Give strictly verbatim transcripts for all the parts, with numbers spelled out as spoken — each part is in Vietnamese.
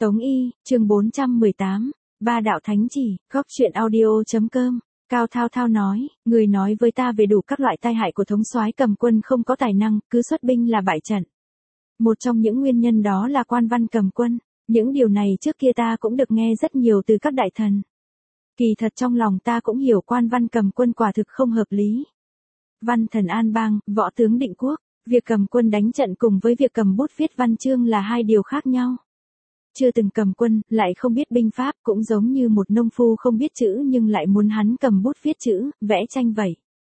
Tống Y, chương bốn trăm mười tám, Ba đạo thánh chỉ, góc truyện audio.com. Cao Thao Thao nói, người nói với ta về đủ các loại tai hại của thống soái cầm quân không có tài năng, cứ xuất binh là bại trận. Một trong những nguyên nhân đó là quan văn cầm quân, những điều này trước kia ta cũng được nghe rất nhiều từ các đại thần. Kỳ thật trong lòng ta cũng hiểu quan văn cầm quân quả thực không hợp lý. Văn thần an bang, võ tướng định quốc, việc cầm quân đánh trận cùng với việc cầm bút viết văn chương là hai điều khác nhau. Chưa từng cầm quân, lại không biết binh pháp, cũng giống như một nông phu không biết chữ nhưng lại muốn hắn cầm bút viết chữ, vẽ tranh vậy.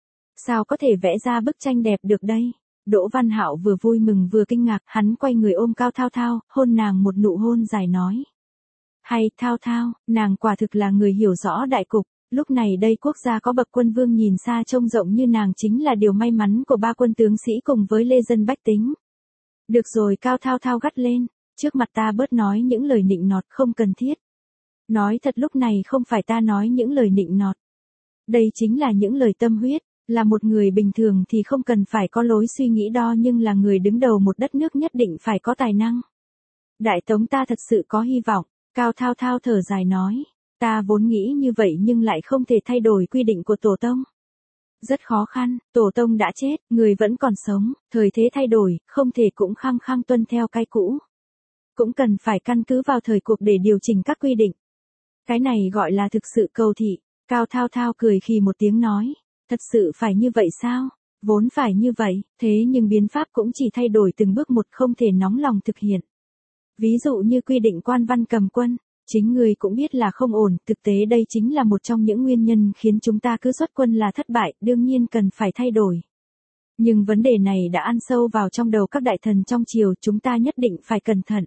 Sao có thể vẽ ra bức tranh đẹp được đây? Đỗ Văn Hạo vừa vui mừng vừa kinh ngạc, hắn quay người ôm Cao Thao Thao, hôn nàng một nụ hôn dài nói. Hay, Thao Thao, nàng quả thực là người hiểu rõ đại cục, lúc này đây quốc gia có bậc quân vương nhìn xa trông rộng như nàng chính là điều may mắn của ba quân tướng sĩ cùng với lê dân bách tính. Được rồi, Cao Thao Thao gắt lên. Trước mặt ta bớt nói những lời nịnh nọt không cần thiết. Nói thật lúc này không phải ta nói những lời nịnh nọt. Đây chính là những lời tâm huyết, là một người bình thường thì không cần phải có lối suy nghĩ đo nhưng là người đứng đầu một đất nước nhất định phải có tài năng. Đại Tống ta thật sự có hy vọng, Cao Thao Thao thở dài nói. Ta vốn nghĩ như vậy nhưng lại không thể thay đổi quy định của Tổ Tông. Rất khó khăn, Tổ Tông đã chết, người vẫn còn sống, thời thế thay đổi, không thể cũng khăng khăng tuân theo cái cũ. Cũng cần phải căn cứ vào thời cuộc để điều chỉnh các quy định. Cái này gọi là thực sự cầu thị. Cao Thao Thao cười khì một tiếng nói. Thật sự phải như vậy sao? Vốn phải như vậy, thế nhưng biến pháp cũng chỉ thay đổi từng bước một không thể nóng lòng thực hiện. Ví dụ như quy định quan văn cầm quân, chính người cũng biết là không ổn, thực tế đây chính là một trong những nguyên nhân khiến chúng ta cứ xuất quân là thất bại, đương nhiên cần phải thay đổi. Nhưng vấn đề này đã ăn sâu vào trong đầu các đại thần trong triều, chúng ta nhất định phải cẩn thận.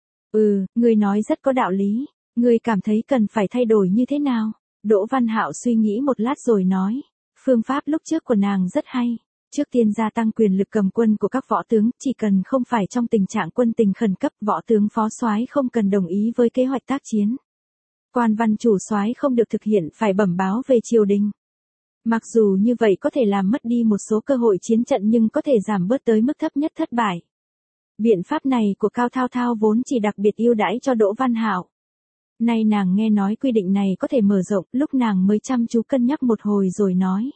Ừ, ngươi nói rất có đạo lý, ngươi cảm thấy cần phải thay đổi như thế nào? Đỗ Văn Hạo suy nghĩ một lát rồi nói, phương pháp lúc trước của nàng rất hay, trước tiên gia tăng quyền lực cầm quân của các võ tướng, chỉ cần không phải trong tình trạng quân tình khẩn cấp, võ tướng phó soái không cần đồng ý với kế hoạch tác chiến. Quan văn chủ soái không được thực hiện phải bẩm báo về triều đình. Mặc dù như vậy có thể làm mất đi một số cơ hội chiến trận nhưng có thể giảm bớt tới mức thấp nhất thất bại. Biện pháp này của Cao Thao Thao vốn chỉ đặc biệt ưu đãi cho Đỗ Văn Hạo. Nay nàng nghe nói quy định này có thể mở rộng, lúc nàng mới chăm chú cân nhắc một hồi rồi nói.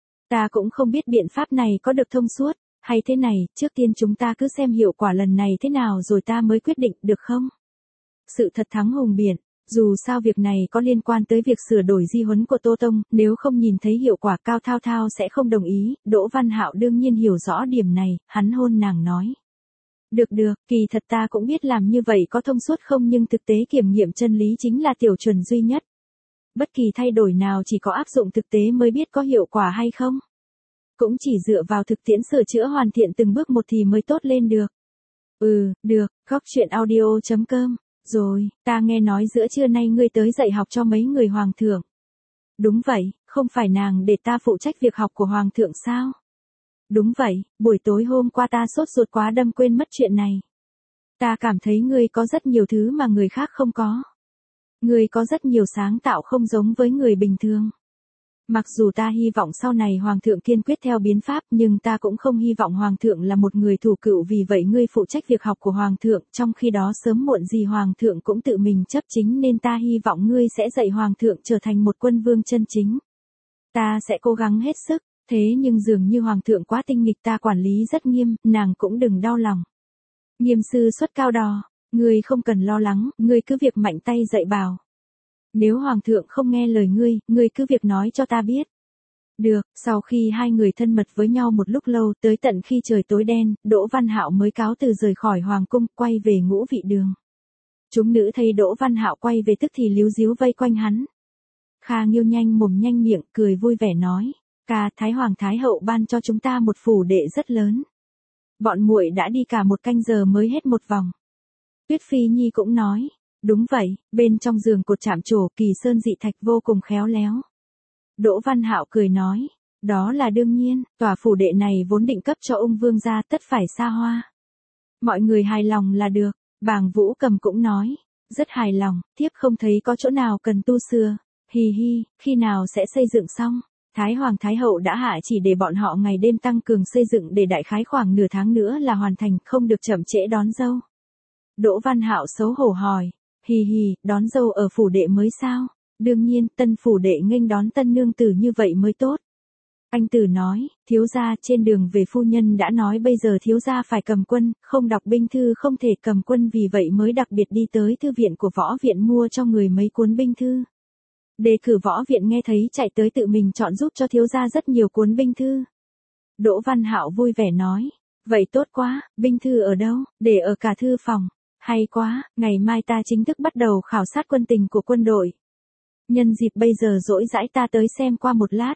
Ta cũng không biết biện pháp này có được thông suốt, hay thế này, trước tiên chúng ta cứ xem hiệu quả lần này thế nào rồi ta mới quyết định, được không? Sự thật thắng hùng biện, dù sao việc này có liên quan tới việc sửa đổi di huấn của Tô Tông, nếu không nhìn thấy hiệu quả Cao Thao Thao sẽ không đồng ý, Đỗ Văn Hạo đương nhiên hiểu rõ điểm này, hắn hôn nàng nói. Được được, kỳ thật ta cũng biết làm như vậy có thông suốt không nhưng thực tế kiểm nghiệm chân lý chính là tiểu chuẩn duy nhất. Bất kỳ thay đổi nào chỉ có áp dụng thực tế mới biết có hiệu quả hay không. Cũng chỉ dựa vào thực tiễn sửa chữa hoàn thiện từng bước một thì mới tốt lên được. Ừ, được, góc truyện audio.com. Rồi, ta nghe nói giữa trưa nay ngươi tới dạy học cho mấy người hoàng thượng. Đúng vậy, không phải nàng để ta phụ trách việc học của hoàng thượng sao? Đúng vậy, buổi tối hôm qua ta sốt ruột quá đâm quên mất chuyện này. Ta cảm thấy ngươi có rất nhiều thứ mà người khác không có. Ngươi có rất nhiều sáng tạo không giống với người bình thường. Mặc dù ta hy vọng sau này Hoàng thượng kiên quyết theo biến pháp nhưng ta cũng không hy vọng Hoàng thượng là một người thủ cựu vì vậy ngươi phụ trách việc học của Hoàng thượng trong khi đó sớm muộn gì Hoàng thượng cũng tự mình chấp chính nên ta hy vọng ngươi sẽ dạy Hoàng thượng trở thành một quân vương chân chính. Ta sẽ cố gắng hết sức. Thế nhưng dường như hoàng thượng quá tinh nghịch ta quản lý rất nghiêm, nàng cũng đừng đau lòng. Nghiêm sư xuất cao đò, ngươi không cần lo lắng, ngươi cứ việc mạnh tay dạy bảo. Nếu hoàng thượng không nghe lời ngươi, ngươi cứ việc nói cho ta biết. Được, sau khi hai người thân mật với nhau một lúc lâu tới tận khi trời tối đen, Đỗ Văn Hạo mới cáo từ rời khỏi hoàng cung, quay về Ngũ Vị Đường. Chúng nữ thấy Đỗ Văn Hạo quay về tức thì líu díu vây quanh hắn. Kha Nghiêu nhanh mồm nhanh miệng, cười vui vẻ nói. Ca, Thái Hoàng Thái Hậu ban cho chúng ta một phủ đệ rất lớn. Bọn muội đã đi cả một canh giờ mới hết một vòng. Tuyết Phi Nhi cũng nói, đúng vậy, bên trong giường cột chạm trổ kỳ sơn dị thạch vô cùng khéo léo. Đỗ Văn Hạo cười nói, đó là đương nhiên, tòa phủ đệ này vốn định cấp cho ung vương gia tất phải xa hoa. Mọi người hài lòng là được, Bàng Vũ Cầm cũng nói, rất hài lòng, thiếp không thấy có chỗ nào cần tu sửa, hì hi, khi nào sẽ xây dựng xong. Thái Hoàng Thái Hậu đã hạ chỉ để bọn họ ngày đêm tăng cường xây dựng để đại khái khoảng nửa tháng nữa là hoàn thành, không được chậm trễ đón dâu. Đỗ Văn Hạo xấu hổ hỏi, Hì hì, đón dâu ở phủ đệ mới sao? Đương nhiên, tân phủ đệ nghênh đón tân nương tử như vậy mới tốt. Anh Tử nói, thiếu gia trên đường về phu nhân đã nói bây giờ thiếu gia phải cầm quân, không đọc binh thư không thể cầm quân vì vậy mới đặc biệt đi tới thư viện của võ viện mua cho người mấy cuốn binh thư. Đề cử võ viện nghe thấy chạy tới tự mình chọn giúp cho thiếu gia rất nhiều cuốn binh thư. Đỗ Văn Hạo vui vẻ nói, vậy tốt quá, binh thư ở đâu, để ở cả thư phòng. Hay quá, ngày mai ta chính thức bắt đầu khảo sát quân tình của quân đội. Nhân dịp bây giờ rỗi rãi ta tới xem qua một lát.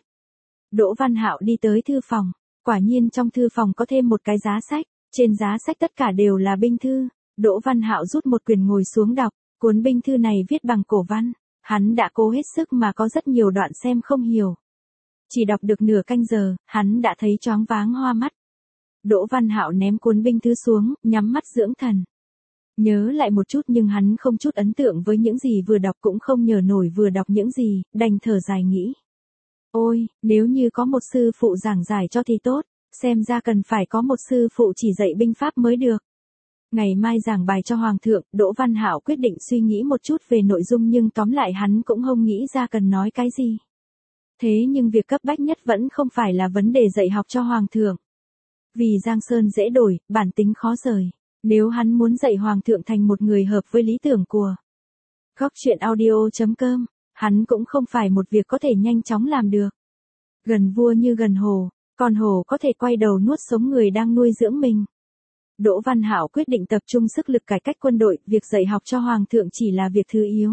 Đỗ Văn Hạo đi tới thư phòng, quả nhiên trong thư phòng có thêm một cái giá sách, trên giá sách tất cả đều là binh thư. Đỗ Văn Hạo rút một quyển ngồi xuống đọc, cuốn binh thư này viết bằng cổ văn, hắn đã cố hết sức mà có rất nhiều đoạn xem không hiểu. Chỉ đọc được nửa canh giờ, hắn đã thấy choáng váng hoa mắt. Đỗ Văn Hạo ném cuốn binh thư xuống, nhắm mắt dưỡng thần. Nhớ lại một chút nhưng hắn không chút ấn tượng với những gì vừa đọc cũng không nhớ nổi vừa đọc những gì, đành thở dài nghĩ. Ôi, nếu như có một sư phụ giảng giải cho thì tốt, xem ra cần phải có một sư phụ chỉ dạy binh pháp mới được. Ngày mai giảng bài cho Hoàng thượng, Đỗ Văn Hạo quyết định suy nghĩ một chút về nội dung nhưng tóm lại hắn cũng không nghĩ ra cần nói cái gì. Thế nhưng việc cấp bách nhất vẫn không phải là vấn đề dạy học cho Hoàng thượng. Vì Giang Sơn dễ đổi, bản tính khó rời. Nếu hắn muốn dạy Hoàng thượng thành một người hợp với lý tưởng của Góc truyện audio chấm com, hắn cũng không phải một việc có thể nhanh chóng làm được. Gần vua như gần hồ, con hồ có thể quay đầu nuốt sống người đang nuôi dưỡng mình. Đỗ Văn Hạo quyết định tập trung sức lực cải cách quân đội, việc dạy học cho Hoàng thượng chỉ là việc thứ yếu.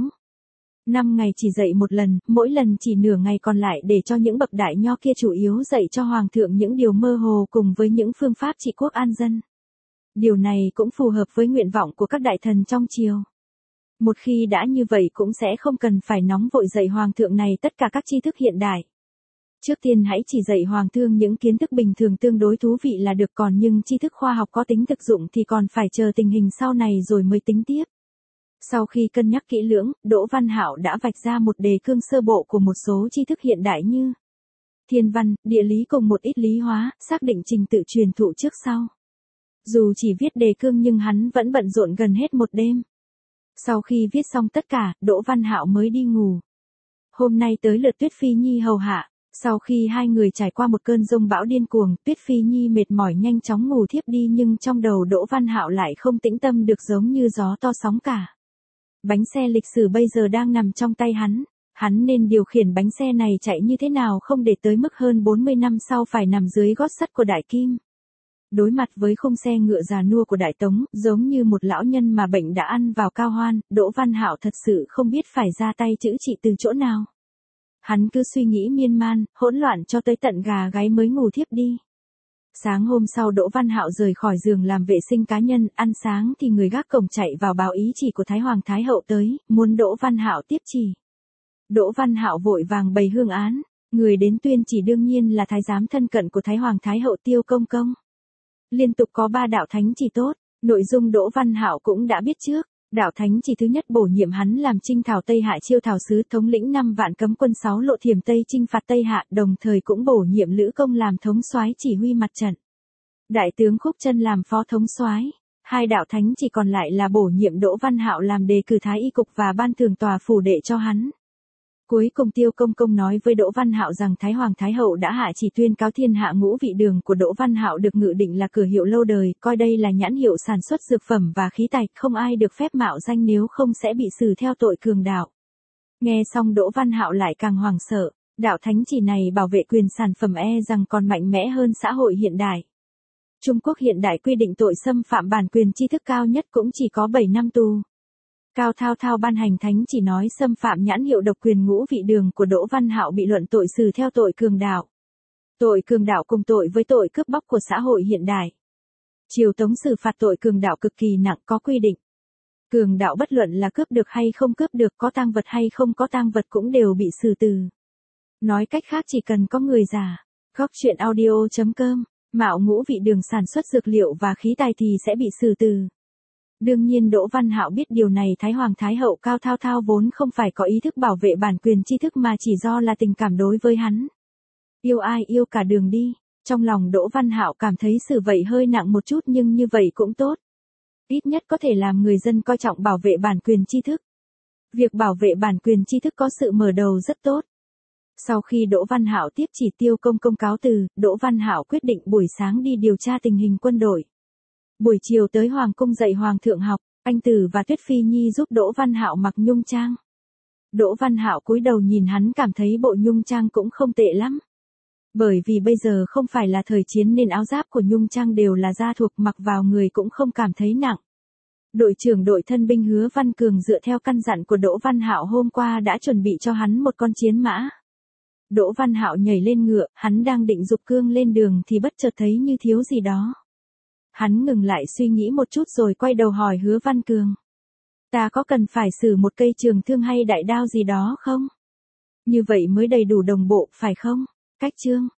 Năm ngày chỉ dạy một lần, mỗi lần chỉ nửa ngày còn lại để cho những bậc đại nho kia chủ yếu dạy cho Hoàng thượng những điều mơ hồ cùng với những phương pháp trị quốc an dân. Điều này cũng phù hợp với nguyện vọng của các đại thần trong triều. Một khi đã như vậy cũng sẽ không cần phải nóng vội dạy Hoàng thượng này tất cả các tri thức hiện đại. Trước tiên hãy chỉ dạy Hoàng thượng những kiến thức bình thường tương đối thú vị là được còn nhưng tri thức khoa học có tính thực dụng thì còn phải chờ tình hình sau này rồi mới tính tiếp. Sau khi cân nhắc kỹ lưỡng, Đỗ Văn Hạo đã vạch ra một đề cương sơ bộ của một số tri thức hiện đại như thiên văn, địa lý cùng một ít lý hóa, xác định trình tự truyền thụ trước sau. Dù chỉ viết đề cương nhưng hắn vẫn bận rộn gần hết một đêm. Sau khi viết xong tất cả, Đỗ Văn Hạo mới đi ngủ. Hôm nay tới lượt Tuyết Phi Nhi hầu hạ, sau khi hai người trải qua một cơn giông bão điên cuồng, Tuyết Phi Nhi mệt mỏi nhanh chóng ngủ thiếp đi nhưng trong đầu Đỗ Văn Hạo lại không tĩnh tâm được giống như gió to sóng cả. Bánh xe lịch sử bây giờ đang nằm trong tay hắn, hắn nên điều khiển bánh xe này chạy như thế nào không để tới mức hơn bốn mươi năm sau phải nằm dưới gót sắt của Đại Kim. Đối mặt với khung xe ngựa già nua của Đại Tống, giống như một lão nhân mà bệnh đã ăn vào cao hoan, Đỗ Văn Hạo thật sự không biết phải ra tay chữa trị từ chỗ nào. Hắn cứ suy nghĩ miên man, hỗn loạn cho tới tận gà gáy mới ngủ thiếp đi. Sáng hôm sau Đỗ Văn Hạo rời khỏi giường làm vệ sinh cá nhân, ăn sáng thì người gác cổng chạy vào báo ý chỉ của Thái Hoàng Thái Hậu tới, muốn Đỗ Văn Hạo tiếp chỉ. Đỗ Văn Hạo vội vàng bày hương án, người đến tuyên chỉ đương nhiên là thái giám thân cận của Thái Hoàng Thái Hậu Tiêu Công Công. Liên tục có ba đạo thánh chỉ tốt, nội dung Đỗ Văn Hạo cũng đã biết trước. Đạo thánh chỉ thứ nhất bổ nhiệm hắn làm Trinh Thảo Tây Hạ chiêu thảo sứ thống lĩnh năm vạn cấm quân sáu lộ thiểm Tây chinh phạt Tây Hạ, đồng thời cũng bổ nhiệm Lữ Công làm thống soái chỉ huy mặt trận. Đại tướng Khúc Chân làm phó thống soái. Hai đạo thánh chỉ còn lại là bổ nhiệm Đỗ Văn Hạo làm đề cử thái y cục và ban thường tòa phủ đệ cho hắn. Cuối cùng Tiêu Công Công nói với Đỗ Văn Hạo rằng Thái Hoàng Thái Hậu đã hạ chỉ tuyên cáo thiên hạ ngũ vị đường của Đỗ Văn Hạo được ngự định là cửa hiệu lâu đời, coi đây là nhãn hiệu sản xuất dược phẩm và khí tài, không ai được phép mạo danh nếu không sẽ bị xử theo tội cường đạo. Nghe xong Đỗ Văn Hạo lại càng hoảng sợ, đạo thánh chỉ này bảo vệ quyền sản phẩm e rằng còn mạnh mẽ hơn xã hội hiện đại. Trung Quốc hiện đại quy định tội xâm phạm bản quyền tri thức cao nhất cũng chỉ có bảy năm tù. Cao Thao Thao ban hành thánh chỉ nói xâm phạm nhãn hiệu độc quyền ngũ vị đường của Đỗ Văn Hạo bị luận tội xử theo tội cường đạo. Tội cường đạo cùng tội với tội cướp bóc của xã hội hiện đại. Triều Tống xử phạt tội cường đạo cực kỳ nặng có quy định. Cường đạo bất luận là cướp được hay không cướp được, có tang vật hay không có tang vật cũng đều bị xử tử. Nói cách khác chỉ cần có người giả, Góc truyện audio chấm com, mạo ngũ vị đường sản xuất dược liệu và khí tài thì sẽ bị xử tử. Đương nhiên Đỗ Văn Hạo biết điều này, Thái Hoàng Thái Hậu Cao Thao Thao vốn không phải có ý thức bảo vệ bản quyền tri thức mà chỉ do là tình cảm đối với hắn. Yêu ai yêu cả đường đi, trong lòng Đỗ Văn Hạo cảm thấy xử vậy hơi nặng một chút nhưng như vậy cũng tốt. Ít nhất có thể làm người dân coi trọng bảo vệ bản quyền tri thức. Việc bảo vệ bản quyền tri thức có sự mở đầu rất tốt. Sau khi Đỗ Văn Hạo tiếp chỉ Tiêu Công Công cáo từ, Đỗ Văn Hạo quyết định buổi sáng đi điều tra tình hình quân đội. Buổi chiều tới Hoàng cung dạy Hoàng thượng học, anh Tử và Tuyết Phi Nhi giúp Đỗ Văn Hạo mặc nhung trang. Đỗ Văn Hạo cúi đầu nhìn hắn cảm thấy bộ nhung trang cũng không tệ lắm. Bởi vì bây giờ không phải là thời chiến nên áo giáp của nhung trang đều là da thuộc, mặc vào người cũng không cảm thấy nặng. Đội trưởng đội thân binh Hứa Văn Cường dựa theo căn dặn của Đỗ Văn Hạo hôm qua đã chuẩn bị cho hắn một con chiến mã. Đỗ Văn Hạo nhảy lên ngựa, hắn đang định giục cương lên đường thì bất chợt thấy như thiếu gì đó. Hắn ngừng lại suy nghĩ một chút rồi quay đầu hỏi Hứa Văn Cường. Ta có cần phải sử một cây trường thương hay đại đao gì đó không? Như vậy mới đầy đủ đồng bộ, phải không? Cách chương